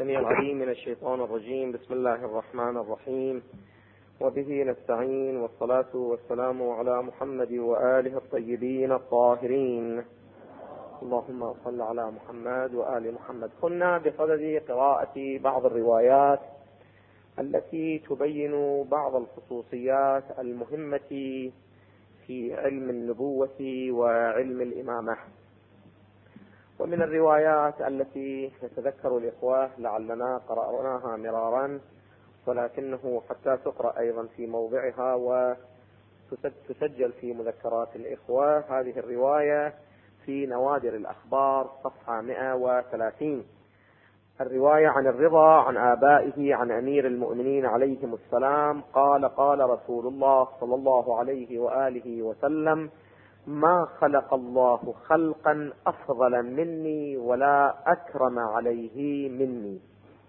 السميع العليم من الشيطان الرجيم. بسم الله الرحمن الرحيم، وبه نستعين، والصلاة والسلام على محمد وآله الطيبين الطاهرين. اللهم صل على محمد وآل محمد. كنا بصدد قراءة بعض الروايات التي تبين بعض الخصوصيات المهمة في علم النبوة وعلم الإمامة. ومن الروايات التي يتذكر الإخوة لعلنا قرأناها مرارا، ولكنه حتى تقرأ أيضا في موضعها وتسجل في مذكرات الإخوة، هذه الرواية في نوادر الأخبار صفحة 130. الرواية عن الرضا عن آبائه عن أمير المؤمنين عليهم السلام قال: قال رسول الله صلى الله عليه وآله وسلم: ما خلق الله خلقا أفضل مني ولا أكرم عليه مني.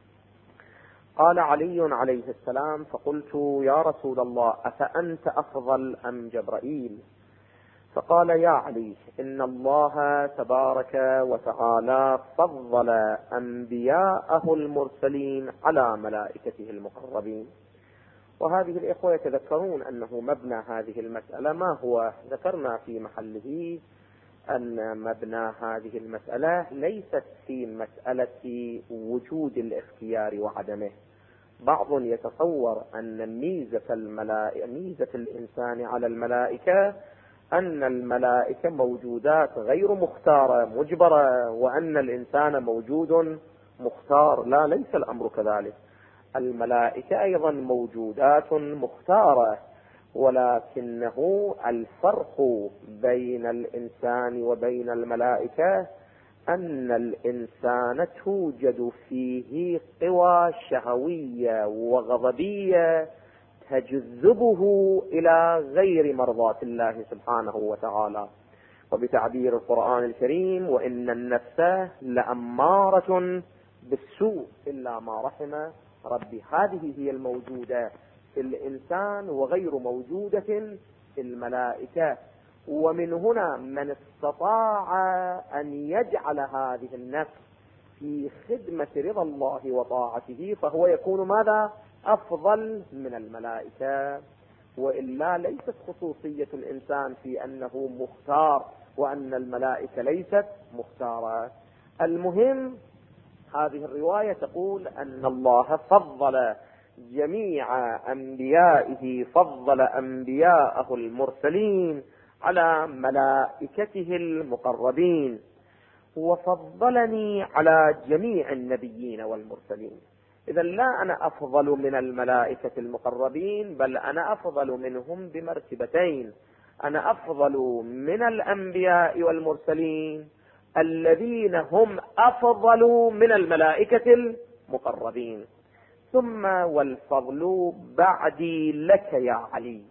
قال علي عليه السلام: فقلت: يا رسول الله، أفأنت أفضل أم جبرائيل؟ فقال: يا علي، إن الله تبارك وتعالى فضل أنبياءه المرسلين على ملائكته المقربين. وهذه الإخوة يتذكرون أنه مبنى هذه المسألة ما هو؟ ذكرنا في محله أن مبنى هذه المسألة ليست في مسألة وجود الاختيار وعدمه. بعض يتصور أن ميزة الإنسان على الملائكة أن الملائكة موجودات غير مختارة مجبرة، وأن الإنسان موجود مختار. لا، ليس الأمر كذلك. الملائكة أيضا موجودات مختارة، ولكنه الفرق بين الإنسان وبين الملائكة أن الإنسان توجد فيه قوى شهوية وغضبية تجذبه إلى غير مرضاة الله سبحانه وتعالى. وبتعبير القرآن الكريم: وإن النفس لأمارة بالسوء إلا ما رحم ربي. هذه هي الموجودة في الإنسان وغير موجودة في الملائكة. ومن هنا من استطاع أن يجعل هذه النفس في خدمة رضا الله وطاعته فهو يكون ماذا؟ أفضل من الملائكة. وإلا ليست خصوصية الإنسان في أنه مختار وأن الملائكة ليست مختارة. المهم، هذه الرواية تقول أن الله فضل جميع أنبيائه، فضل أنبياءه المرسلين على ملائكته المقربين، وفضلني على جميع النبيين والمرسلين. إذا لا أنا أفضل من الملائكة المقربين، بل أنا أفضل منهم بمرتبتين. أنا أفضل من الأنبياء والمرسلين الذين هم أفضل من الملائكة المقربين. ثم والفضل بعدي لك يا علي.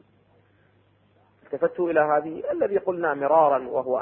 التفت إلى هذه الذي قلنا مرارا، وهو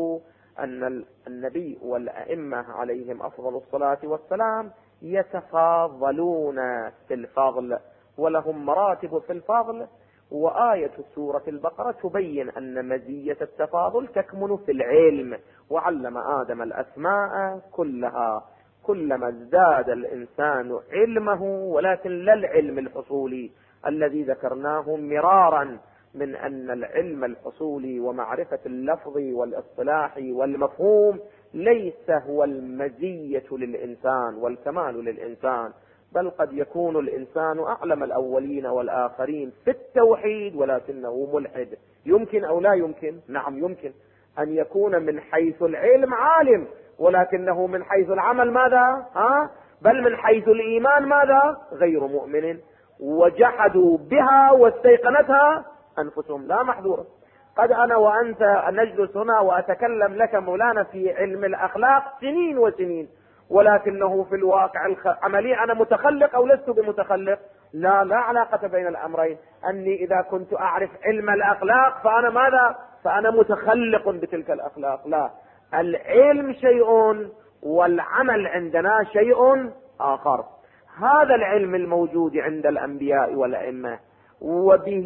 أن النبي والأئمة عليهم أفضل الصلاة والسلام يتفاضلون في الفضل، ولهم مراتب في الفضل. وآية سورة البقرة تبين أن مزية التفاضل تكمن في العلم. وعلم آدم الأسماء كلها. كلما ازداد الإنسان علمه، ولكن لا العلم الحصولي الذي ذكرناه مرارا من أن العلم الحصولي ومعرفة اللفظ والاصطلاح والمفهوم ليس هو المزية للإنسان والكمال للإنسان، بل قد يكون الإنسان أعلم الأولين والآخرين في التوحيد ولكنه ملحد. يمكن أو لا يمكن؟ نعم يمكن أن يكون من حيث العلم عالم، ولكنه من حيث العمل ماذا؟ بل من حيث الإيمان ماذا؟ غير مؤمن. وجحدوا بها واستيقنتها أنفسهم. لا محذور. قد أنا وأنت نجلس هنا وأتكلم لك مولانا في علم الأخلاق سنين وسنين، ولكنه في الواقع العملي أنا متخلق أو لست بمتخلق؟ لا علاقة بين الأمرين. أني إذا كنت أعرف علم الأخلاق فأنا ماذا؟ فأنا متخلق بتلك الأخلاق. لا، العلم شيء والعمل عندنا شيء آخر. هذا العلم الموجود عند الأنبياء والأئمة، وبه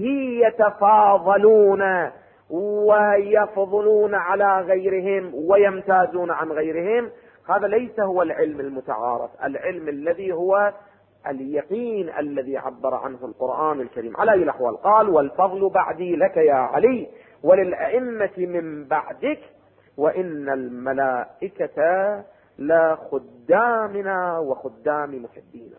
يتفاضلون ويفضلون على غيرهم ويمتازون عن غيرهم. هذا ليس هو العلم المتعارف، العلم الذي هو اليقين الذي عبر عنه القرآن الكريم. على أي الأحوال قال: والفضل بعدي لك يا علي وللأئمة من بعدك وإن الملائكة لا خدامنا وخدام محبينا.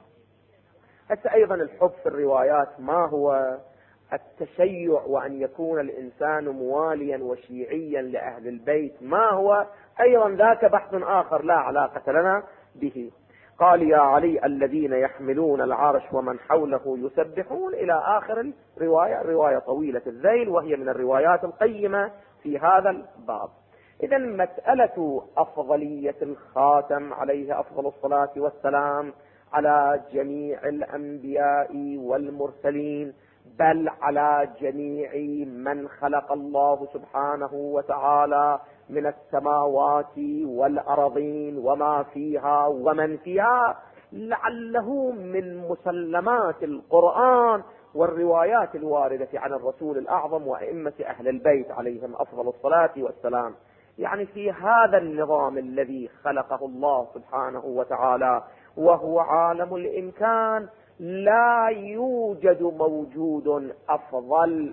حتى أيضا الحب في الروايات ما هو التشيع وأن يكون الإنسان مواليا وشيعيا لأهل البيت، ما هو أيضا ذاك بحث آخر لا علاقة لنا به. قال: يا علي الذين يحملون العرش ومن حوله يسبحون إلى آخر الرواية. الرواية طويلة الذيل وهي من الروايات القيمة في هذا الباب. إذا مسألة أفضلية الخاتم عليه أفضل الصلاة والسلام على جميع الأنبياء والمرسلين، بل على جميع من خلق الله سبحانه وتعالى من السماوات والأرضين وما فيها ومن فيها، لعله من مسلمات القرآن والروايات الواردة عن الرسول الأعظم وأئمة أهل البيت عليهم أفضل الصلاة والسلام. يعني في هذا النظام الذي خلقه الله سبحانه وتعالى وهو عالم الإمكان، لا يوجد موجود أفضل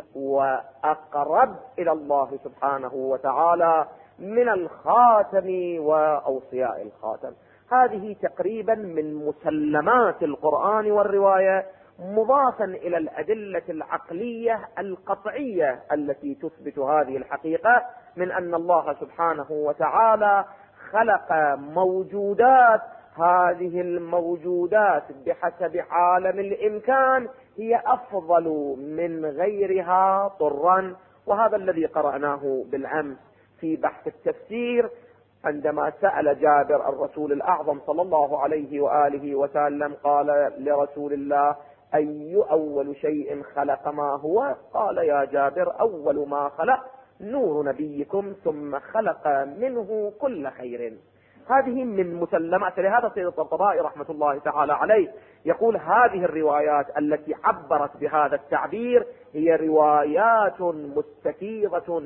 وأقرب إلى الله سبحانه وتعالى من الخاتم وأوصياء الخاتم. هذه تقريبا من مسلمات القرآن والرواية، مضافا إلى الأدلة العقلية القطعية التي تثبت هذه الحقيقة من أن الله سبحانه وتعالى خلق موجودات، هذه الموجودات بحسب عالم الإمكان هي أفضل من غيرها طرا. وهذا الذي قرأناه بالأمس في بحث التفسير عندما سأل جابر الرسول الأعظم صلى الله عليه وآله وسلم، قال لرسول الله: أي أول شيء خلق ما هو؟ قال: يا جابر أول ما خلق نور نبيكم ثم خلق منه كل خير. هذه من مسلمات. لهذا سيد الطبطبائي رحمة الله تعالى عليه يقول: هذه الروايات التي عبرت بهذا التعبير هي روايات مستفيضة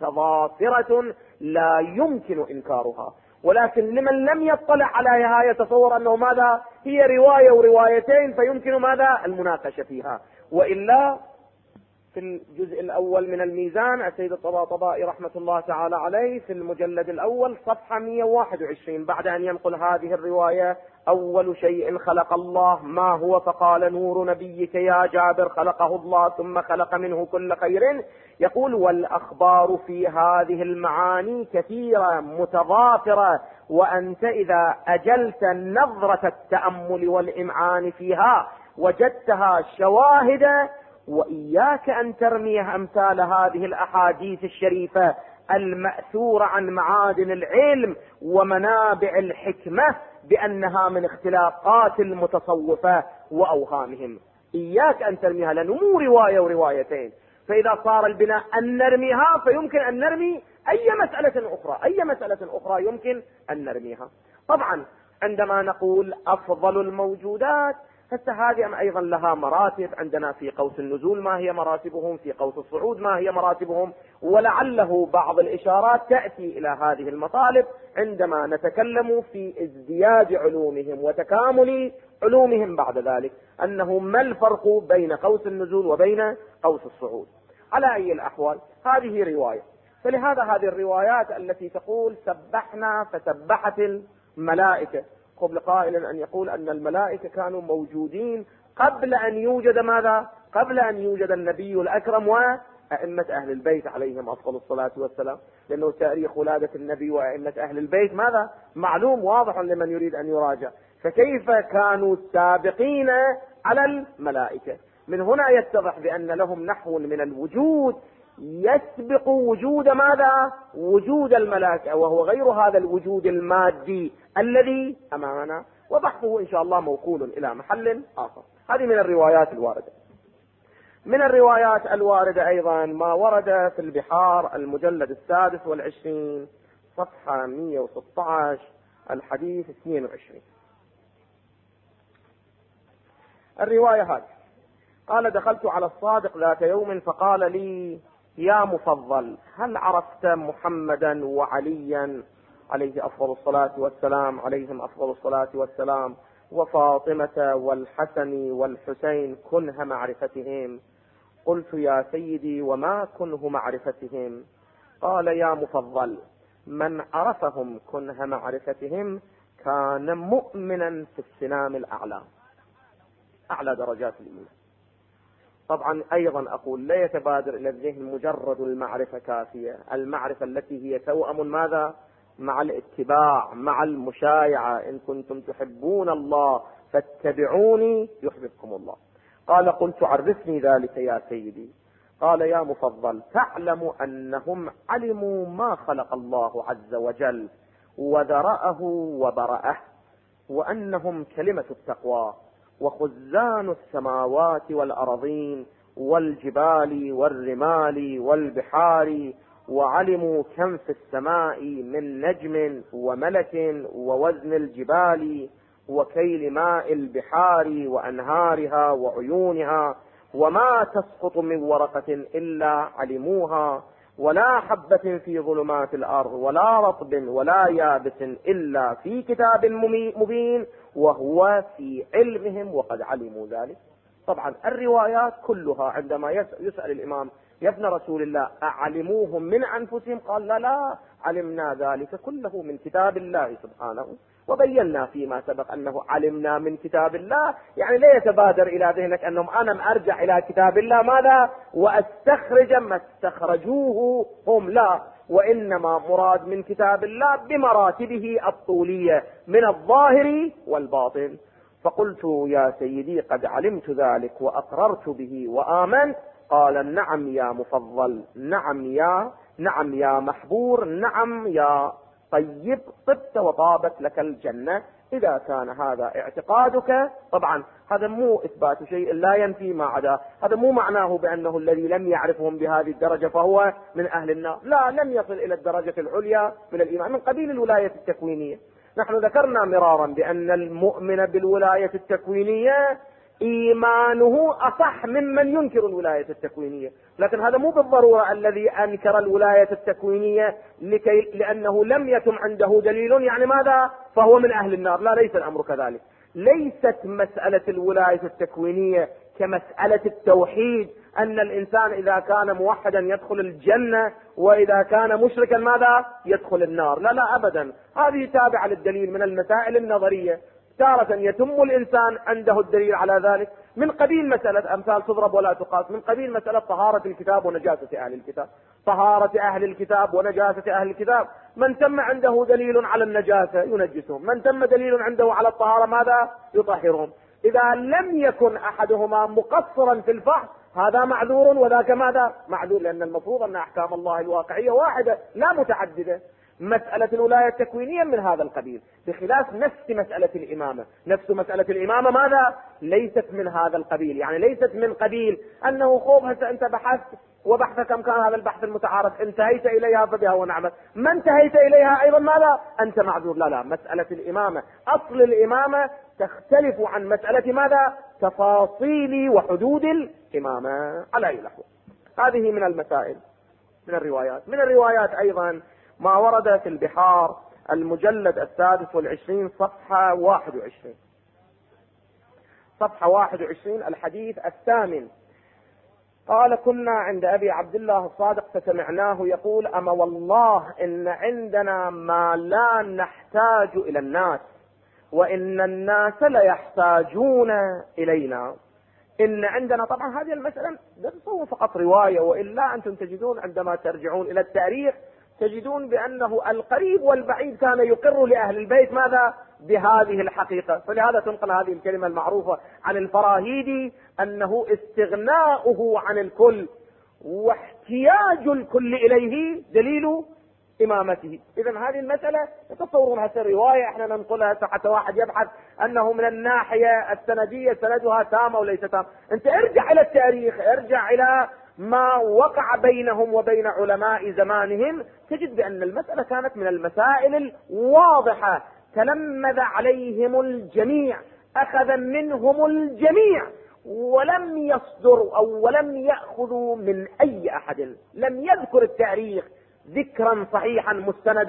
متضافرة لا يمكن إنكارها، ولكن لمن لم يطلع عليها يتصور أنه ماذا هي رواية وروايتين فيمكن ماذا المناقشة فيها. وإلا في الجزء الأول من الميزان السيد الطباطبائي رحمة الله تعالى عليه في المجلد الأول صفحة 121 بعد أن ينقل هذه الرواية: أول شيء خلق الله ما هو؟ فقال: نور نبيك يا جابر خلقه الله ثم خلق منه كل خير. يقول: والأخبار في هذه المعاني كثيرة متضافرة، وأنت إذا أجلت نظرة التأمل والإمعان فيها وجدتها شواهد، وإياك أن ترمي أمثال هذه الأحاديث الشريفة المأثورة عن معادن العلم ومنابع الحكمة بأنها من اختلاقات المتصوفة وأوهامهم. إياك أن ترميها، لأنه مو رواية وروايتين. فإذا صار البناء أن نرميها فيمكن أن نرمي أي مسألة أخرى يمكن أن نرميها. طبعا عندما نقول أفضل الموجودات هذه أيضا لها مراتب. عندنا في قوس النزول ما هي مراتبهم، في قوس الصعود ما هي مراتبهم، ولعله بعض الإشارات تأتي إلى هذه المطالب عندما نتكلم في ازدياد علومهم وتكامل علومهم بعد ذلك، أنه ما الفرق بين قوس النزول وبين قوس الصعود. على أي الأحوال هذه رواية. فلهذا هذه الروايات التي تقول سبحنا فسبحت الملائكة، قبل قائل أن يقول أن الملائكة كانوا موجودين قبل أن يوجد ماذا؟ قبل أن يوجد النبي الأكرم وأئمة أهل البيت عليهم أفضل الصلاة والسلام، لأنه تاريخ ولادة النبي وأئمة أهل البيت ماذا؟ معلوم واضح لمن يريد أن يراجع. فكيف كانوا سابقين على الملائكة؟ من هنا يتضح بأن لهم نحو من الوجود يسبق وجود ماذا؟ وجود الملائكة، وهو غير هذا الوجود المادي الذي أمامنا، وبحثه إن شاء الله موكول إلى محل آخر. هذه من الروايات الواردة. من الروايات الواردة أيضا ما ورد في البحار المجلد 26 صفحة 116 الحديث 22. الرواية هذه قال: دخلت على الصادق ذات يوم فقال لي: يا مفضل، هل عرفت محمدا وعليا عليه أفضل الصلاة والسلام، عليهم أفضل الصلاة والسلام، وفاطمة والحسن والحسين كنه معرفتهم. قلت يا سيدي وما كنه معرفتهم؟ قال يا مفضل من عرفهم كنه معرفتهم كان مؤمنا في السنام الأعلى، أعلى درجات الإيمان. طبعا أيضا أقول لا يتبادر إلى الذهن مجرد المعرفة كافية، المعرفة التي هي توأم ماذا؟ مع الاتباع، مع المشايعة. إن كنتم تحبون الله فاتبعوني يحببكم الله. قال قلت عرفني ذلك يا سيدي. قال يا مفضل تعلم أنهم علموا ما خلق الله عز وجل وذرأه وبرأه، وأنهم كلمة التقوى وخزان السماوات والأرضين والجبال والرمال والبحار، وعلموا كم في السماء من نجم وملك ووزن الجبال وكيل ماء البحار وأنهارها وعيونها، وما تسقط من ورقة إلا علموها، ولا حبة في ظلمات الأرض ولا رطب ولا يابس إلا في كتاب مبين وهو في علمهم وقد علموا ذلك. طبعا الروايات كلها عندما يسأل الإمام يا ابن رسول الله أعلموهم من أنفسهم؟ قال لا علمنا ذلك كله من كتاب الله سبحانه، وبينا فيما سبق أنه علمنا من كتاب الله، يعني لا يتبادر إلى ذهنك أنهم أنا أرجع إلى كتاب الله ماذا وأستخرج ما استخرجوه هم، لا، وإنما مراد من كتاب الله بمراتبه الطولية من الظاهر والباطن. فقلت يا سيدي قد علمت ذلك وأقررت به وآمنت. قال نعم يا مفضل، نعم يا محبور، نعم يا طيب، طبت وطابت لك الجنة إذا كان هذا اعتقادك. طبعا هذا مو إثبات شيء لا ينفي ما عدا، هذا مو معناه بأنه الذي لم يعرفهم بهذه الدرجة فهو من أهل النار، لا، لم يصل إلى الدرجة العليا من الإيمان من قبيل الولاية التكوينية. نحن ذكرنا مرارا بأن المؤمن بالولاية التكوينية إيمانه أصح ممن ينكر الولاية التكوينية، لكن هذا مو بالضرورة الذي أنكر الولاية التكوينية لأنه لم يتم عنده دليل يعني ماذا فهو من أهل النار، لا، ليس الأمر كذلك. ليست مسألة الولاية التكوينية كمسألة التوحيد، أن الإنسان إذا كان موحدا يدخل الجنة وإذا كان مشركا ماذا يدخل النار، لا لا أبدا، هذه تابعة للدليل من المسائل النظرية. تارة يتم الإنسان عنده الدليل على ذلك من قبيل مسألة أمثال تضرب ولا تقاس، من قبيل مسألة طهارة الكتاب ونجاسة أهل الكتاب، طهارة أهل الكتاب ونجاسة أهل الكتاب، من تم عنده دليل على النجاسة ينجسهم، من تم دليل عنده على الطهارة ماذا يطهرهم. إذا لم يكن أحدهما مقصرا في الفحص هذا معذور وذاك ماذا معذور، لأن المفروض أن أحكام الله الواقعية واحدة لا متعددة. مسألة الولاية التكوينية من هذا القبيل، بخلاف نفس مسألة الإمامة. نفس مسألة الإمامة ماذا ليست من هذا القبيل، يعني ليست من قبيل أنه خوف أنت بحثت وبحث كم كان هذا البحث المتعارف انتهيت إليها فبها ونعمت، ما انتهيت إليها أيضا ماذا أنت معذور. لا لا، مسألة الإمامة أصل الإمامة تختلف عن مسألة ماذا تفاصيل وحدود الإمامة على أي لحظة. هذه من المسائل. من الروايات أيضا ما ورد في البحار المجلد 26 صفحة 21، صفحة 21 الحديث 8. قال كنا عند أبي عبد الله الصادق فسمعناه يقول أما والله إن عندنا ما لا نحتاج إلى الناس وإن الناس ليحتاجون إلينا. إن عندنا، طبعا هذه المسألة تصور فقط رواية، وإلا أنتم تجدون عندما ترجعون إلى التاريخ تجدون بأنه القريب والبعيد كان يقر لأهل البيت ماذا بهذه الحقيقة. فلهذا تنقل هذه الكلمة المعروفة عن الفراهيدي أنه استغناؤه عن الكل واحتياج الكل إليه دليل إمامته. إذا هذه المسألة تصورون هذه الرواية احنا ننقلها حتى واحد يبحث أنه من الناحية السندية سندها تام أو ليس تام. أنت ارجع إلى التاريخ، ارجع إلى ما وقع بينهم وبين علماء زمانهم، تجد بأن المسألة كانت من المسائل الواضحة، تلمذ عليهم الجميع، أخذ منهم الجميع، ولم يصدر أو ولم يأخذوا من أي أحد. لم يذكر التاريخ ذكرا صحيحا مستندا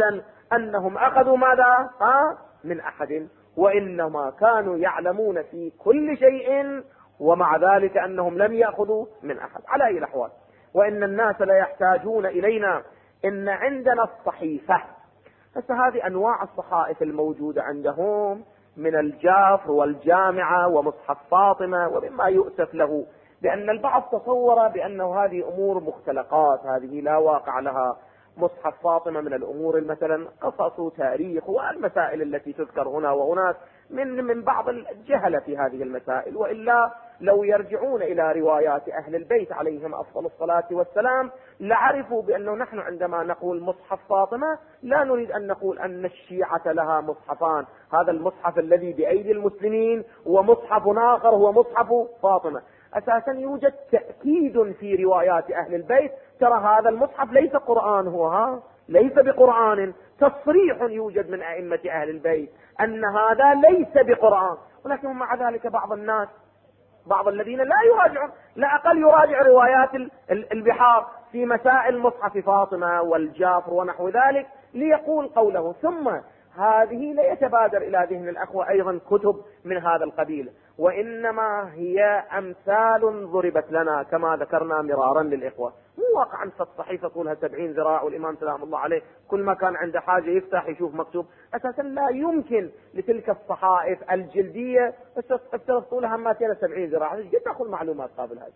أنهم أخذوا ماذا؟ من أحد، وإنما كانوا يعلمون في كل شيء، ومع ذلك أنهم لم يأخذوا من أحد. على أي الأحوال، وإن الناس لا يحتاجون إلينا، إن عندنا الصحيفة. بس هذه أنواع الصحائف الموجودة عندهم من الجافر والجامعة ومصحف فاطمة، ومما يؤسف له لأن البعض تصور بأنه هذه أمور مختلقات، هذه لا واقع لها. مصحف فاطمة من الأمور مثلا قصص وتاريخ والمسائل التي تذكر هنا وهناك من بعض الجهلة في هذه المسائل، وإلا لو يرجعون إلى روايات أهل البيت عليهم أفضل الصلاة والسلام لعرفوا بأنه نحن عندما نقول مصحف فاطمة لا نريد أن نقول أن الشيعة لها مصحفان، هذا المصحف الذي بأيدي المسلمين ومصحف آخر هو مصحف فاطمة. أساسا يوجد تأكيد في روايات أهل البيت، ترى هذا المصحف ليس قرآن، هو ليس بقرآن، تصريح يوجد من أئمة أهل البيت أن هذا ليس بقرآن. ولكن مع ذلك بعض الناس، بعض الذين لا يراجعون، لا أقل يراجع روايات البحار في مسائل مصحف فاطمة والجافر ونحو ذلك ليقول قوله. ثم هذه لا يتبادر إلى ذهن الأخوة أيضا كتب من هذا القبيل، وإنما هي أمثال ضربت لنا كما ذكرنا مرارا للإخوة. مو واقعا الصحيفة طولها 70 ذراع، والإمام سلام الله عليه كل ما كان عنده حاجة يفتح يشوف مكتوب. أساسا لا يمكن لتلك الصحائف الجلدية افترض طولها ما كان 70 ذراع، ايش قد تأخذ معلومات قابل هذه؟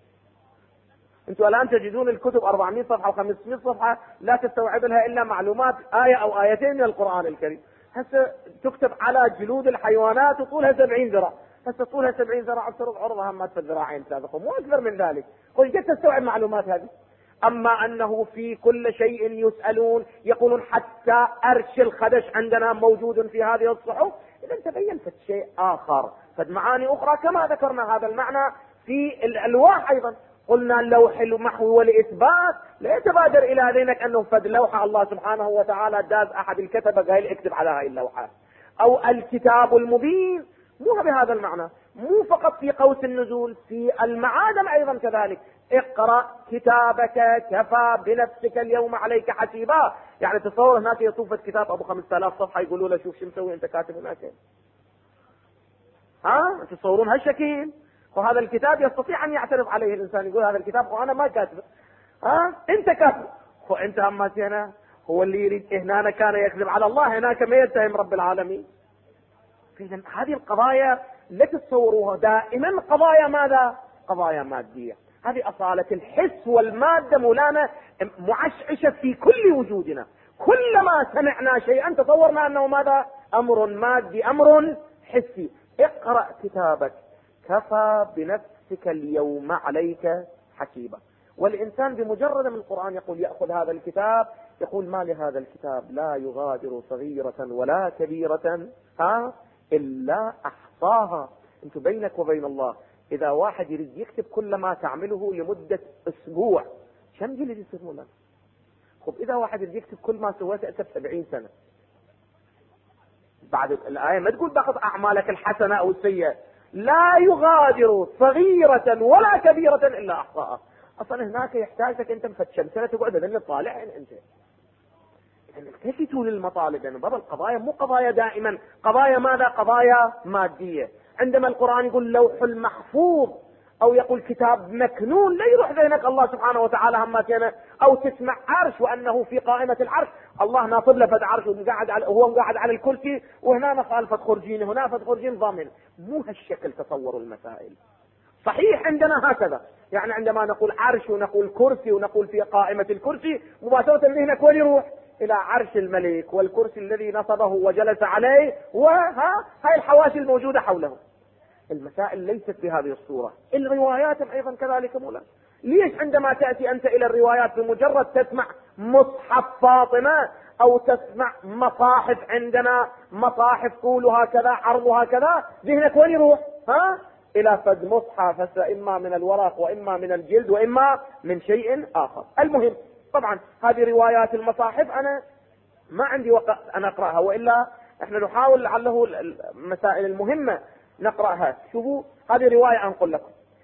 انتم الآن تجدون الكتب 400 صفحة و500 صفحة لا تستوعب لها إلا معلومات آية أو آيتين من القرآن الكريم. هسه تكتب على جلود الحيوانات وطولها 70 ذراع، هسه طولها 70 ذراع افترض عرضها ما في الذراعين 3 مو أكثر من ذلك، قل قد تستوعب معلومات هذه؟ أما أنه في كل شيء يسألون، يقولون حتى أرش الخدش عندنا موجود في هذه الصحف. إذا تبين فد شيء آخر، فد معاني أخرى كما ذكرنا هذا المعنى في الألواح أيضا. قلنا اللوح المحو والإثبات لا يتبادر إلى ذهنك أنه فد لوحة الله سبحانه وتعالى داز أحد الكتبة قال اكتب على هاي اللوحة، أو الكتاب المبين، مو بهذا المعنى. مو فقط في قوس النزول، في المعادن أيضا كذلك. اقرأ كتابك كفى بنفسك اليوم عليك حسيبا. يعني تصور هناك يطوف كتاب أبو 5000 صفحة يقولوا له شوف شو مسوي أنت كاتب هناك، تصورون هالشكل؟ وهذا الكتاب يستطيع أن يعترض عليه الإنسان يقول هذا الكتاب وأنا ما كاتبه، أنت كاتب، وأنت هماتي هنا. هو اللي يريد هنا كان يكذب على الله، هناك ما يتهم رب العالمين. إذن هذه القضايا لا تتصوروها دائما قضايا ماذا؟ قضايا مادية. هذه أصالة الحس والمادة مولانا معشعشة في كل وجودنا. كلما سمعنا شيئا تصورنا أنه ماذا؟ أمر مادي، أمر حسي. اقرأ كتابك كفى بنفسك اليوم عليك حسيبا. والإنسان بمجرد من القرآن يقول يأخذ هذا الكتاب يقول ما لهذا الكتاب لا يغادر صغيرة ولا كبيرة إلا أحصاها. انت بينك وبين الله إذا واحد يريد يكتب كل ما تعمله لمدة أسبوع كم جلد يسمونه؟ خب إذا واحد يريد يكتب كل ما سويته أنت 70 سنة، بعد الآية ما تقول باخذ أعمالك الحسنة أو السيئة، لا يغادر صغيرة ولا كبيرة إلا أحصاها. أصلا هناك يحتاجك أنت مفتشم سنة تقعد لأن طالع أنت. التفتوا للمطالب، يعني بعض القضايا مو قضايا دائما قضايا ماذا؟ قضايا مادية. عندما القرآن يقول لوح المحفوظ أو يقول كتاب مكنون لا يروح ذهنك الله سبحانه وتعالى هماتنا، أو تسمع عرش وأنه في قائمة العرش الله ناطر له فد عرش وهو قاعد على الكرسي وهنا مخالفة خرجين هنا فد خرجين ضامن. مو هالشكل تصوروا المسائل. صحيح عندنا هكذا، يعني عندما نقول عرش ونقول كرسي ونقول في قائمة الكرسي مباشرة ذهنك وين يروح؟ إلى عرش الملك والكرسي الذي نصبه وجلس عليه هاي الحواشي الموجودة حوله. المسائل ليست بهذه الصورة. الروايات أيضا كذلك مولا. ليش عندما تأتي أنت إلى الروايات بمجرد تسمع مصحف فاطمة أو تسمع مصاحف، عندنا مصاحف طولها كذا عرضها كذا، ذهنك وين يروح؟ إلى فد مصحف إما من الورق وإما من الجلد وإما من شيء آخر. المهم طبعا هذه روايات المصاحف أنا ما عندي وقت أن أقرأها، وإلا احنا نحاول لعله المسائل المهمة نقرأها. شوفوا هذه رواية أنقل لكم.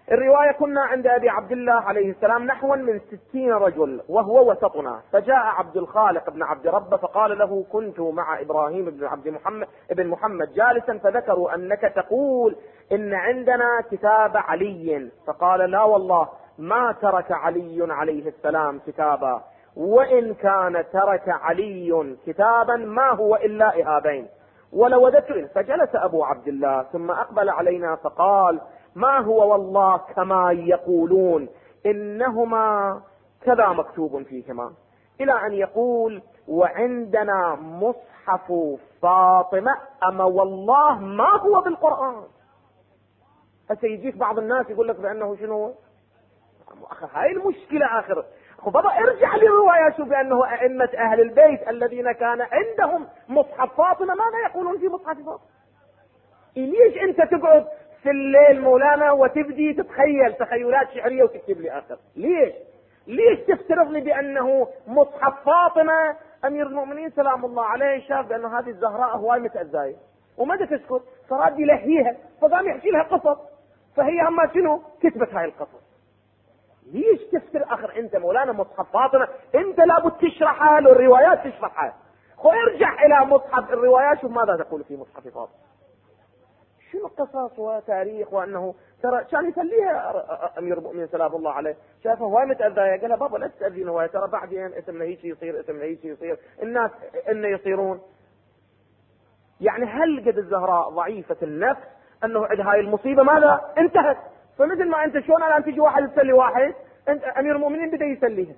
الرواية: كنا عند أبي عبد الله عليه السلام نحو من 60 رجل وهو وسطنا، فجاء عبد الخالق بن عبد ربه فقال له: كنت مع إبراهيم بن محمد جالسا، فذكروا أنك تقول إن عندنا كتاب علي، فقال: لا والله ما ترك علي عليه السلام كتابا، وإن كان ترك علي كتابا ما هو إلا إهابين ولوددت. فجلس أبو عبد الله ثم أقبل علينا فقال: ما هو والله كما يقولون، إنهما كذا مكتوب فيهما، إلى أن يقول: وعندنا مصحف فاطمة أما والله ما هو بالقرآن. فسيجيك بعض الناس يقول لك بأنه شنو آخر هاي المشكلة. آخر بابا ارجع للرواية، شوف بأنه أئمة أهل البيت الذين كان عندهم مصحف فاطمة ماذا يقولون في مصحف فاطمة. ليش أنت تقعد في الليل مولانا وتبدي تتخيل تخيلات شعرية وتكتب لي آخر؟ ليش تفترض لي بأنه مصحف فاطمة أمير المؤمنين سلام الله عليه شاف بأن هذه الزهراء هواي متأذية وماذا تسكت؟ فراد يلهيها فقام يحكي لها قصص، فهي هم شنو كتبت هاي القصص. ليش تفتر آخر أنت مولانا مصحف فاطمة؟ أنت لابد تشرحها له، الروايات تشرحها. ارجع إلى مصحف الروايات شوف ماذا تقول في مصحف فاطمة، شنو قصص وتاريخ، وأنه ترى كان يسليها أمير المؤمنين سلام الله عليه، شافه هواي متأذية قال لها: بابا لا تأذين هواي، ترى بعدين اسمنا هيك يصير، اسمنا هيك يصير، الناس إنه يصيرون. يعني هل قد الزهراء ضعيفة النفس أنه عند هاي المصيبة ماذا انتهت؟ فمثل ما أنت شلون الآن تجي واحد يسلي واحد، أنت أمير المؤمنين بدأ يسليها.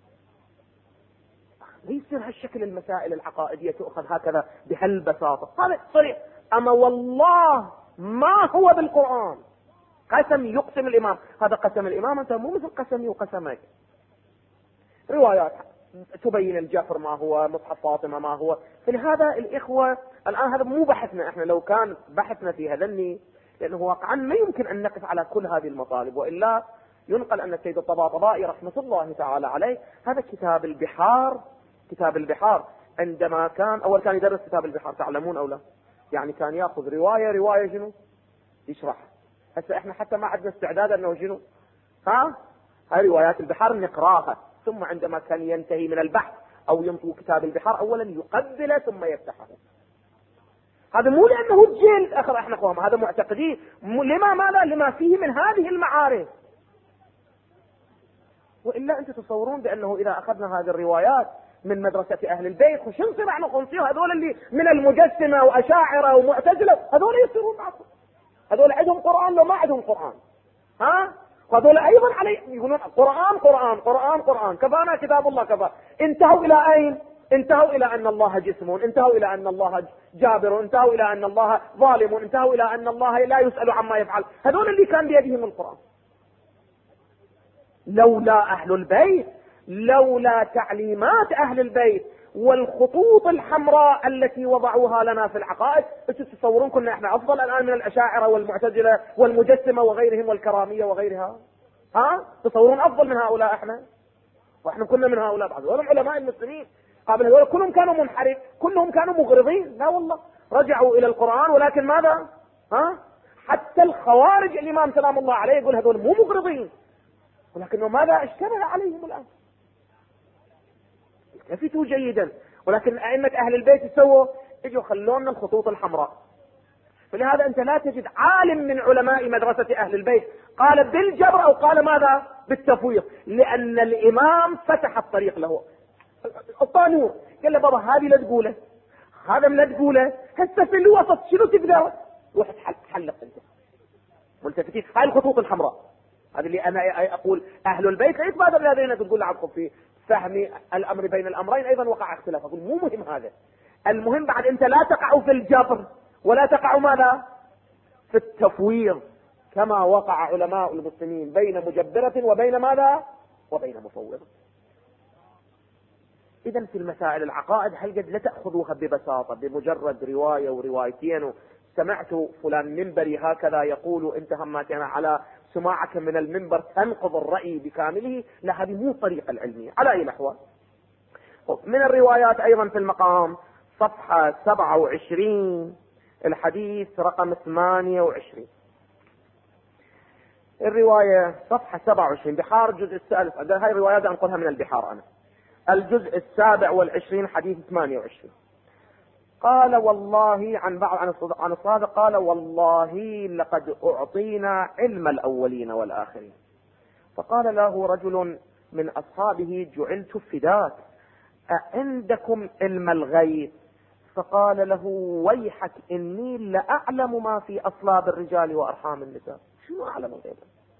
لا يصير هالشكل المسائل العقائدية تؤخذ هكذا بهالبساطة. هذا صريح: أما والله ما هو بالقرآن. قسم يقسم الإمام، هذا قسم الإمام، أنت مو مثل قسمي وقسمك. روايات تبين الجفر ما هو، مصحف فاطمة ما هو. فلهذا الإخوة الآن هذا مو بحثنا، احنا لو كان بحثنا في هذني، لأنه واقعا ما يمكن أن نقف على كل هذه المطالب، وإلا ينقل أن السيد الطباطبائي رحمة الله تعالى عليه هذا كتاب البحار عندما كان أول كان يدرس كتاب البحار، تعلمون أو لا؟ يعني كان يأخذ رواية شنو يشرح. هسه احنا حتى ما عندنا استعداد أنه شنو هاي روايات البحار نقراها، ثم عندما كان ينتهي من البحث أو ينطو كتاب البحار أولا يقبله ثم يفتحه. هذا مو لأنه جلد آخر، احنا قوام هذا معتقدين لما فيه من هذه المعارف. وإلا أنت تصورون بأنه إذا أخذنا هذه الروايات من مدرسة أهل البيت وش نصير احنا نصير هذول اللي من المجسمة وأشاعرة ومعتزلة، هذول يصيرون معكم، هذول عندهم قرآن لو ما عندهم قرآن، وهذول أيضا يقولون قرآن كفانا كتاب الله كفا. انتهوا إلى أين؟ انتهوا إلى أن الله جسم، انتهوا إلى أن الله جابر، انتهوا إلى أن الله ظالم، انتهوا إلى أن الله لا يسأل عما يفعل. هذول اللي كان بيدهم القرآن. لولا أهل البيت، لولا تعليمات أهل البيت والخطوط الحمراء التي وضعوها لنا في العقائد، تتصورون كنا احنا أفضل الآن من الأشاعرة والمعتزلة والمجسمة وغيرهم والكرامية وغيرها؟ تصورون أفضل من هؤلاء احنا؟ واحنا كنا من هؤلاء بعض وهم علماء المسلمين قبل هذول كلهم كانوا منحرف، كلهم كانوا مغرضين. لا والله رجعوا إلى القرآن، ولكن ماذا؟ حتى الخوارج الإمام سلام الله عليه يقول هذول مو مغرضين، ولكنه ماذا اشتبه عليهم الآن؟ التفتوا جيدا. ولكن أئمة أهل البيت يسووا يجوا خلونا الخطوط الحمراء. فلهذا أنت لا تجد عالم من علماء مدرسة أهل البيت قال بالجبر أو قال ماذا بالتفويض، لأن الإمام فتح الطريق له. الطانور قال له: بابا هذه لا تقوله، هذا لا تقوله، هسه في الوسط شنو تقدر؟ روح حلق انت ملتفتين. هاي الخطوط الحمراء هذا اللي انا اقول اهل البيت لا يتبادر لدينا تقول لعبكم في فهم الامر بين الامرين ايضا وقع اختلاف. اقول مو مهم هذا، المهم بعد انت لا تقع في الجبر ولا تقع ماذا في التفويض، كما وقع علماء المسلمين بين مجبرة وبين ماذا وبين مفوضة. اذا في المسائل العقائد هل قد لا تأخذوها ببساطة بمجرد رواية وروايتين سمعت فلان منبري هكذا يقول انت هماتنا على سماعك من المنبر تنقض الرأي بكامله. لا، هذه مو الطريقة العلمية على اي الاحوال. من الروايات ايضا في المقام صفحة 27 الحديث رقم 28: الرواية صفحة 27 بحار الجزء الثالث، هاي الروايات أنقلها من البحار أنا، الجزء 27 حديث 28. قال والله عن الصادق قال والله لقد أعطينا علم الأولين والآخرين. فقال له رجل من أصحابه جعلت فداك أعندكم علم الغيب؟ فقال له ويحك إني لأعلم ما في أصلاب الرجال وأرحام النساء. شنو أعلم الغيب؟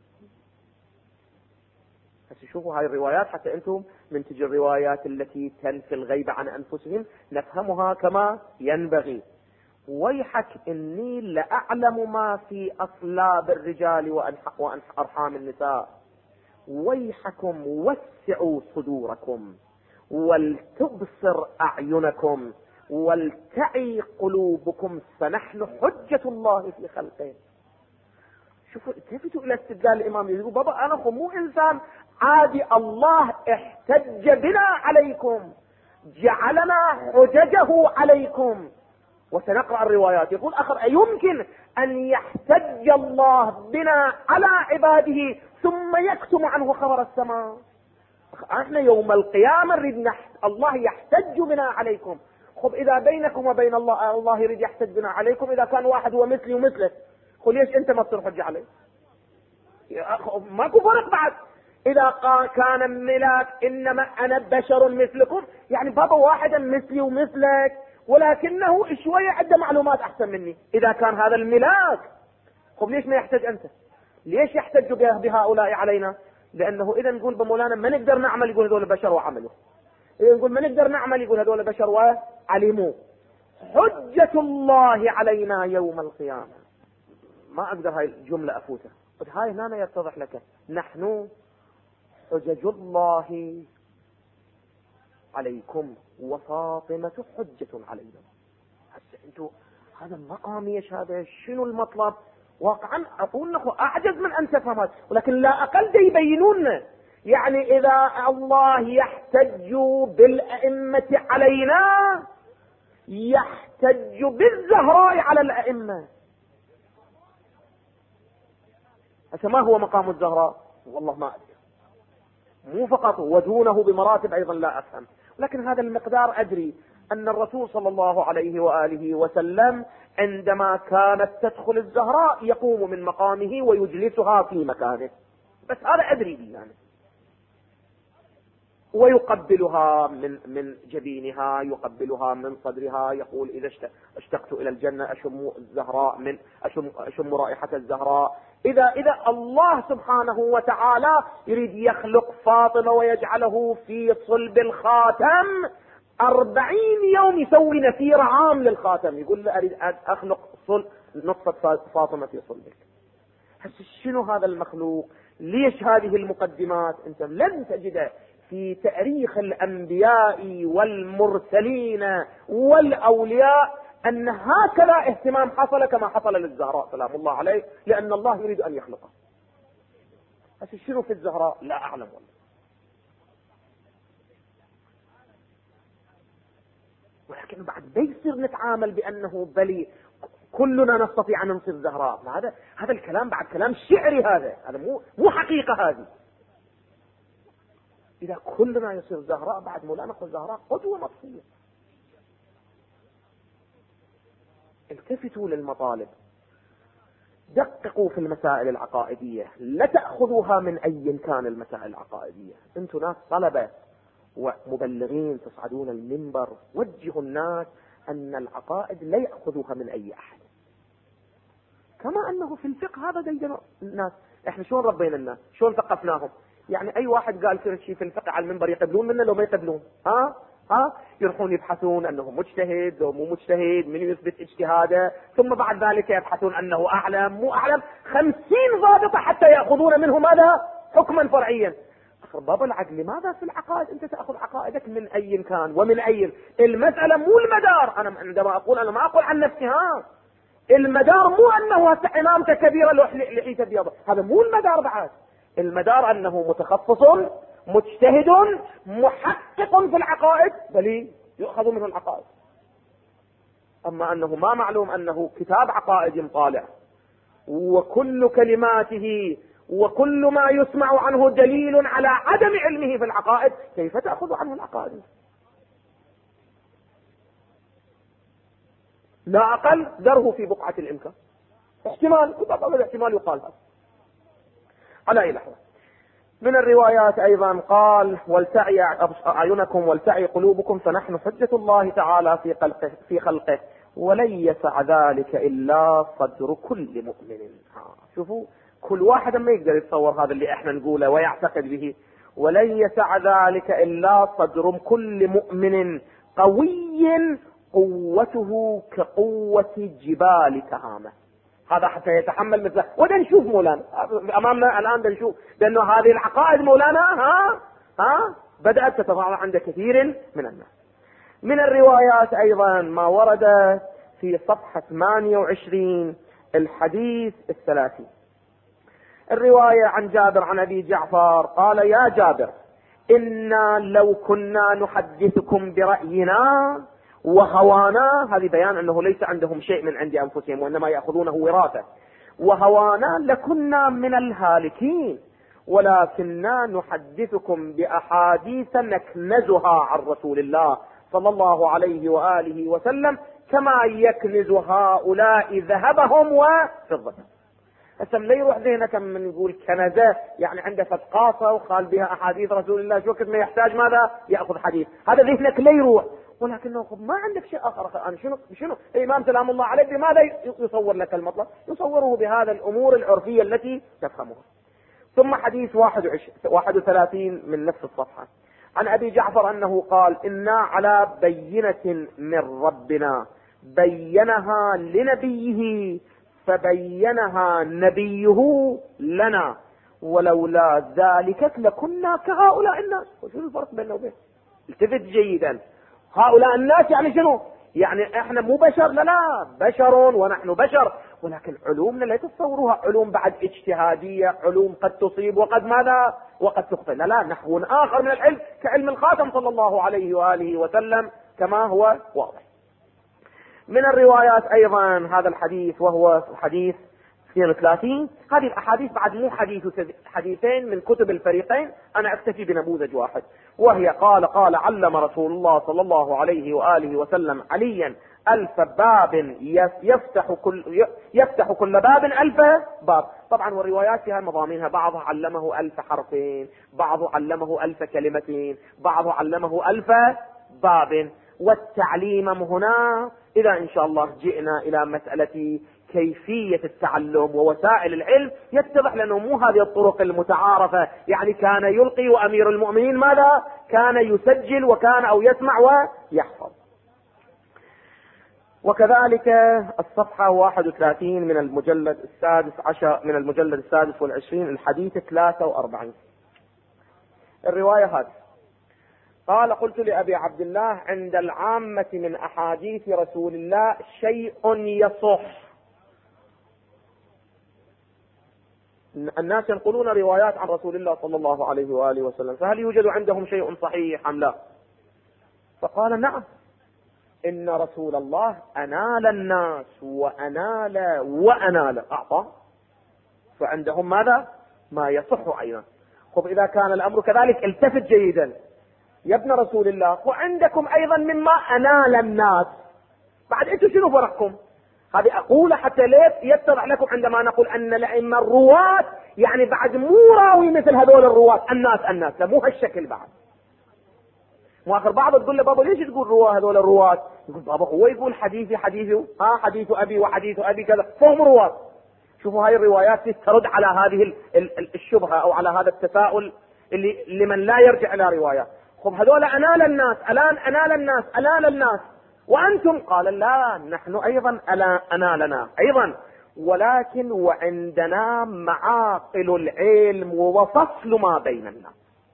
بس شوفوا هاي الروايات حتى أنتم من تجي الروايات التي تنفي الغيب عن أنفسهم نفهمها كما ينبغي. ويحك إني لأعلم ما في أصلاب الرجال وأرحام النساء. ويحكم وسعوا صدوركم ولتبصر أعينكم ولتعي قلوبكم فنحن حجة الله في خلقه. شوفوا التفتوا إلى استدلال الإمام يقول بابا أنا مو إنسان عادي، الله احتج بنا عليكم، جعلنا حججه عليكم. وسنقرأ الروايات يقول آخر أيمكن أن يحتج الله بنا على عباده ثم يكتم عنه خبر السماء؟ احنا يوم القيامة نريد الله يحتج بنا عليكم. خب إذا بينكم وبين الله يريد يحتج بنا عليكم، إذا كان واحد هو مثلي ومثلك، قل ليش أنت ما تصير حجة عليه؟ ماكو فرق بعد. إذا كان الملاك إنما أنا بشر مثلكم، يعني بابا واحدا مثلي ومثلك ولكنه شوية عنده معلومات أحسن مني. إذا كان هذا الملاك، خب ليش ما يحتج أنت؟ ليش يحتج بهؤلاء علينا؟ لأنه إذا نقول بمولانا ما نقدر نعمل، يقول هذول بشر وعملوا. إذا نقول ما نقدر نعمل، يقول هذول بشر وعلموا. حجة الله علينا يوم القيامة. ما أقدر هاي الجملة أفوتها، هاي هنا يتضح لك نحن حجج الله عليكم وفاطمة حجة علينا. هسه انتو هذا المقام يش هذا شنو المطلب؟ واقعا اقول لكم اعجز من ان تفهم، ولكن لا اقل يبينون. يعني اذا الله يحتج بالائمة علينا يحتج بالزهراء على الائمة. هسه ما هو مقام الزهراء؟ والله ما ادري، مو فقط ودونه بمراتب ايضا لا افهم، لكن هذا المقدار ادري ان الرسول صلى الله عليه وآله وسلم عندما كانت تدخل الزهراء يقوم من مقامه ويجلسها في مكانه، بس هذا ادري به يعني. ويقبلها من جبينها، يقبلها من صدرها، يقول اذا اشتقت الى الجنة اشم الزهراء اشم رائحة الزهراء. اذا الله سبحانه وتعالى يريد يخلق فاطمة ويجعله في صلب الخاتم 40 يوم يسوي نفير عام للخاتم، يقول له اريد اخلق نطفة فاطمة في صلبك. هسه شنو هذا المخلوق؟ ليش هذه المقدمات؟ انت لن تجد في تاريخ الانبياء والمرسلين والاولياء ان هكذا اهتمام حصل كما حصل للزهراء سلام الله عليه، لان الله يريد ان يخلقه. بس شنو في الزهراء؟ لا اعلم والله. ولكن بعد بيصير نتعامل بانه بلي كلنا نستطيع ان نصير زهراء. هذا الكلام بعد كلام شعري، هذا مو حقيقة هذه. اذا كلنا يصير زهراء بعد مولانا الزهراء قدوة مطفية. التفتوا للمطالب، دققوا في المسائل العقائدية، لا تأخذوها من اي كان المسائل العقائدية. انتم ناس طلبة ومبلغين تصعدون المنبر، وجهوا الناس ان العقائد لا يأخذوها من اي احد. كما انه في الفقه هذا ديدنا الناس، احنا شلون ربينا الناس، شلون ثقفناهم. يعني اي واحد قال كل شيء في الفقه على المنبر يقبلون منه لو ما يقبلون؟ يروحون يبحثون انه مجتهد لو مو مجتهد، من يثبت اجتهاده، ثم بعد ذلك يبحثون انه اعلم مو اعلم، 50 ضابطة حتى ياخذون منه ماذا؟ حكما فرعيا. باب العقل لماذا في العقائد انت تاخذ عقائدك من اي كان ومن اي؟ المسألة مو المدار. انا عندما اقول انا ما اقول عن نفسي، المدار مو انه امامته كبيرة لحيته بيضة، هذا مو المدار. بعد المدار انه متخصص مجتهد محقق في العقائد، بل يؤخذ منه العقائد. اما انه ما معلوم انه كتاب عقائد طالع وكل كلماته وكل ما يسمع عنه دليل على عدم علمه في العقائد، كيف تأخذ عنه العقائد؟ لا أقل ذره في بقعة الإمكان. احتمال يقال هذا على أي لحظة. من الروايات أيضا قال: ولتعي أعينكم ولتعي قلوبكم فنحن حجة الله تعالى في خلقه ولن يسع ذلك إلا صدر كل مؤمن. شوفوا، كل واحد ما يقدر يتصور هذا اللي احنا نقوله ويعتقد به. ولن يسع ذلك إلا صدر كل مؤمن قوي قوته كقوة جبال تهامة. هذا حتى يتحمل مثله. وده نشوف مولانا امامنا الان، نشوف لانه هذه العقائد مولانا بدأت تتضاعف عند كثير من الناس. من الروايات ايضا ما ورد في صفحة 28 الحديث 30. الرواية عن جابر عن ابي جعفر قال: يا جابر، إنا لو كنا نحدثكم برأينا وهوانا، هذه بيان أنه ليس عندهم شيء من عند أنفسهم وإنما يأخذونه وراثة، وهوانا لكنا من الهالكين، ولكننا نحدثكم بأحاديث نكنزها عن رسول الله صلى الله عليه وآله وسلم كما يكنز هؤلاء ذهبهم وفضتهم. هسه من يروح ذهنك من يقول كنزة يعني عنده فتقاصة وخال بها أحاديث رسول الله، شو وقت ما يحتاج ماذا يأخذ حديث، هذا ذهنك لا يروح. ولكنه ما عندك شيء آخر. أنا شنو الإمام سلام الله عليه بماذا يصور لك المطلب؟ يصوره بهذا الأمور العرفية التي تفهمها. ثم حديث 31 من نفس الصفحة عن أبي جعفر أنه قال: إنا على بينة من ربنا بينها لنبيه فبينها نبيه لنا ولولا ذلك لكنا كهؤلاء الناس. وشنو الفرق بيننا وبين؟ التفت جيدا. هؤلاء الناس يعني شنو؟ يعني احنا مو بشر؟ لا بشر ونحن بشر، ولكن علومنا لا تتصوروها علوم بعد اجتهادية، علوم قد تصيب وقد ماذا وقد تخطئ. لا، نحو آخر من العلم كعلم الخاتم صلى الله عليه وآله وسلم كما هو واضح. من الروايات ايضا هذا الحديث وهو حديث 32. هذه الاحاديث بعد مو حديثين من كتب الفريقين، انا اكتفي بنموذج واحد، وهي قال علم رسول الله صلى الله عليه وآله وسلم عليا 1000 باب يفتح كل باب 1000 باب. طبعا والروايات فيها مضامينها، بعضها علمه 1000 حرفين، بعضه علمه 1000 كلمتين، بعضه علمه 1000 باب. والتعليم هنا إذا إن شاء الله جئنا إلى مسألة كيفية التعلم ووسائل العلم، يتضح لأنه مو هذه الطرق المتعارفة، يعني كان يلقي وأمير المؤمنين ماذا؟ كان يسجل وكان أو يسمع ويحفظ. وكذلك الصفحة 31 من المجلد السادس والعشرين الحديث 43. الرواية هذه قال: قلت لأبي عبد الله: عند العامة من أحاديث رسول الله شيء يصح. الناس ينقلون روايات عن رسول الله صلى الله عليه وآله وسلم، فهل يوجد عندهم شيء صحيح أم لا؟ فقال: نعم، إن رسول الله أنال الناس وأنال أعطى، فعندهم ماذا؟ ما يصح أيضا. خب إذا كان الأمر كذلك التفت جيدا يا ابن رسول الله، وعندكم ايضا مما انال الناس، بعد انتم شنو فرقكم؟ هذه اقول حتى يتضح لكم عندما نقول ان الائمه الرواة يعني بعد مو راوي مثل هذول الرواة الناس، لا مو هالشكل بعد. واخر بعض تقول له: بابا ليش تقول رواه هذول الرواة؟ يقول: بابا هو يقول حديثي حديث ابي وحديث ابي كذا، فهم رواة. شوفوا هاي الروايات ترد على هذه الشبهة او على هذا التساؤل اللي لمن لا يرجع الى روايات. خب هذول أنال الناس وأنتم؟ قال: لا، نحن أيضا أنالنا أيضا، ولكن وعندنا معاقل العلم وفصل ما بيننا.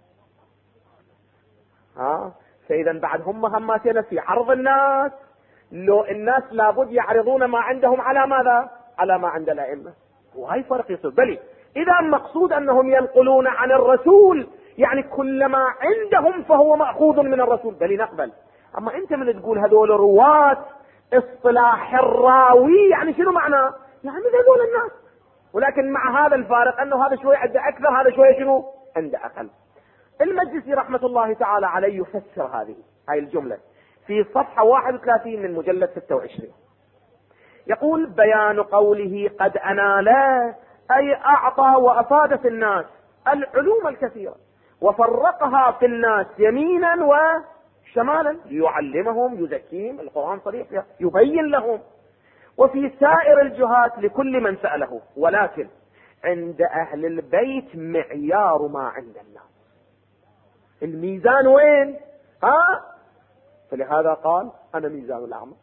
فإذا بعد هم هماتنا في عرض الناس، لو الناس لابد يعرضون ما عندهم على ماذا؟ على ما عند الأئمة، وهي فرق يصير. بلي إذا مقصود أنهم ينقلون عن الرسول يعني كل ما عندهم فهو مأخوذ من الرسول، بل نقبل. اما انت من تقول هذول رواة، اصطلاح الراوي يعني شنو معناه؟ يعني هذول الناس، ولكن مع هذا الفارق أنه هذا شوي عنده أكثر، هذا شوي شنو عنده أقل. المجلسي رحمة الله تعالى عليه يفسر هاي الجملة في صفحة 31 من مجلد 26. يقول: بيان قوله قد أنال، أي أعطى وأفاد في الناس العلوم الكثيرة وفرقها في الناس يمينا وشمالا ليعلمهم يزكيهم، القرآن صريح يبين لهم، وفي سائر الجهات لكل من سأله، ولكن عند أهل البيت معيار ما عند الناس. الميزان وين؟ فلهذا قال: أنا ميزان الأعمى.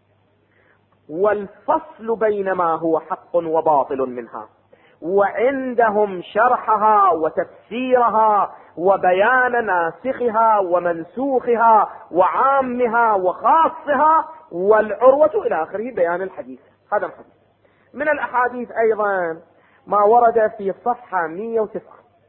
والفصل بين ما هو حق وباطل منها، وعندهم شرحها وتفسيرها وبيان ناسخها ومنسوخها وعامها وخاصها والعروة إلى آخره، بيان الحديث. هذا الحديث. من الأحاديث أيضا ما ورد في صفحة 109،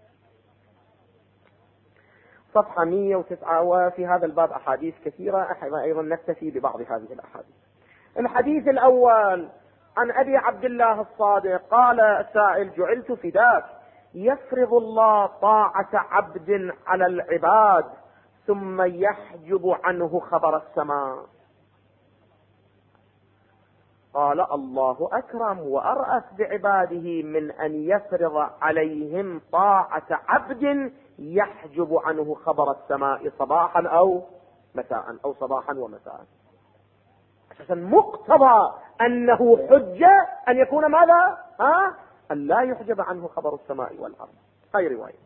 صفحة 109، وفي هذا الباب أحاديث كثيرة، أيضا نكتفي ببعض هذه الأحاديث. الحديث الأول عن أبي عبد الله الصادق قال السائل: جعلت فداك، يفرض الله طاعة عبد على العباد ثم يحجب عنه خبر السماء. قال: الله أكرم وأرأف بعباده من أن يفرض عليهم طاعة عبد يحجب عنه خبر السماء صباحا أو مساء، أو صباحا ومساء. مقتضى أنه حجة أن يكون ماذا؟ أن لا يحجب عنه خبر السماء والأرض. هاي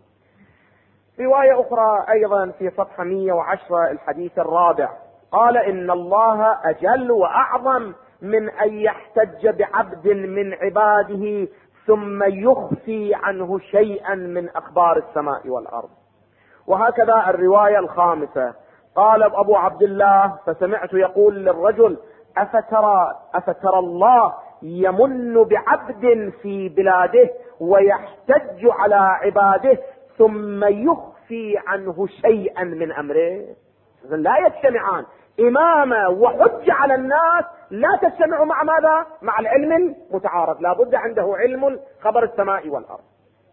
رواية أخرى أيضا في صفحة 110 الحديث الرابع قال: إن الله أجل وأعظم من أن يحتج بعبد من عباده ثم يخفي عنه شيئا من أخبار السماء والأرض. وهكذا الرواية الخامسة قال أبو عبد الله: فسمعت يقول للرجل: أفترى الله يمن بعبد في بلاده ويحتج على عباده ثم يخفي عنه شيئا من أمره. لا يجتمعان، إمامة وحج على الناس لا تجتمع مع ماذا؟ مع العلم المتعارض، لا بد عنده علم خبر السماء والأرض.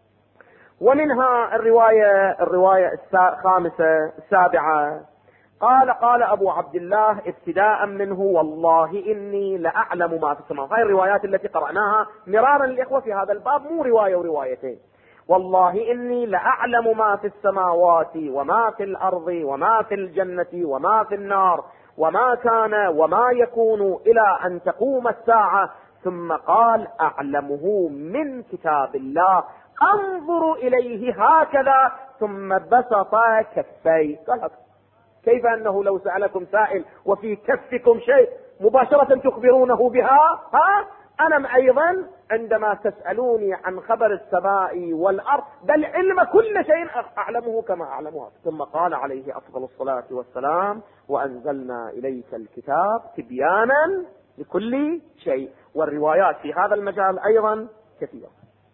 ومنها الرواية الخامسة السابعة قال أبو عبد الله ابتداء منه: والله إني لأعلم ما في السماوات. هاي الروايات التي قرأناها مرارا الإخوة في هذا الباب، مو رواية وروايتين. والله إني لأعلم ما في السماوات وما في الأرض وما في الجنة وما في النار وما كان وما يكون إلى أن تقوم الساعة. ثم قال: أعلمه من كتاب الله أنظر إليه هكذا، ثم بسط كفيه. كيف أنه لو سألكم سائل وفي كفكم شيء مباشرة تخبرونه بها؟ أنا أيضا عندما تسألوني عن خبر السماء والأرض بل علم كل شيء أعلمه كما أعلمها. ثم قال عليه أفضل الصلاة والسلام: وأنزلنا إليك الكتاب تبيانا لكل شيء. والروايات في هذا المجال أيضا كثيرة.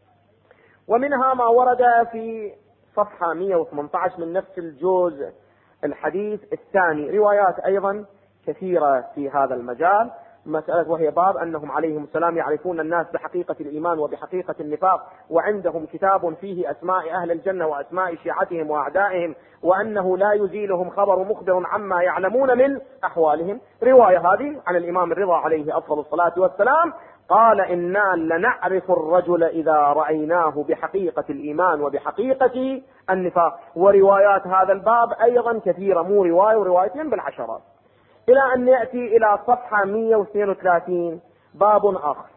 ومنها ما ورد في صفحة 118 من نفس الجزء الحديث الثاني، روايات أيضا كثيرة في هذا المجال، مسألة وهي باب أنهم عليهم السلام يعرفون الناس بحقيقة الإيمان وبحقيقة النفاق، وعندهم كتاب فيه أسماء أهل الجنة وأسماء شيعتهم وأعدائهم، وأنه لا يزيلهم خبر مخبر عما يعلمون من أحوالهم. رواية هذه عن الإمام الرضا عليه أفضل الصلاة والسلام قال: إنا لنعرف الرجل إذا رأيناه بحقيقة الإيمان وبحقيقة النفاق. وروايات هذا الباب أيضا كثيرة، مو رواية وروايتين بالعشرات، إلى أن يأتي إلى صفحة 132 باب آخر،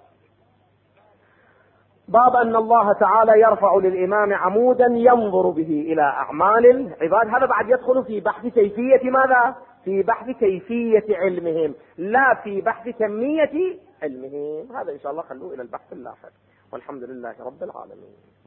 باب أن الله تعالى يرفع للإمام عمودا ينظر به إلى أعمال العباد. هذا بعد يدخل في بحث كيفية ماذا؟ في بحث كيفية علمهم، لا في بحث كمية علمهم. هذا إن شاء الله خلوه إلى البحث اللاحق، والحمد لله رب العالمين.